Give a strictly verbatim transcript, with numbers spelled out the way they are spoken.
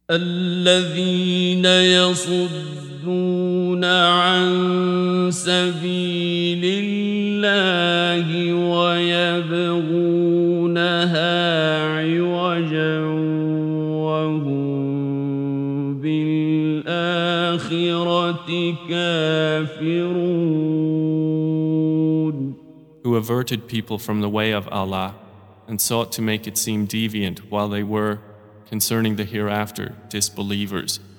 الذين يصدون عن سبيل الله ويبغونها عوجا وهم بالآخرة كافرون. Who averted people from the way of Allah and sought to make it seem deviant while they were, concerning the hereafter, disbelievers.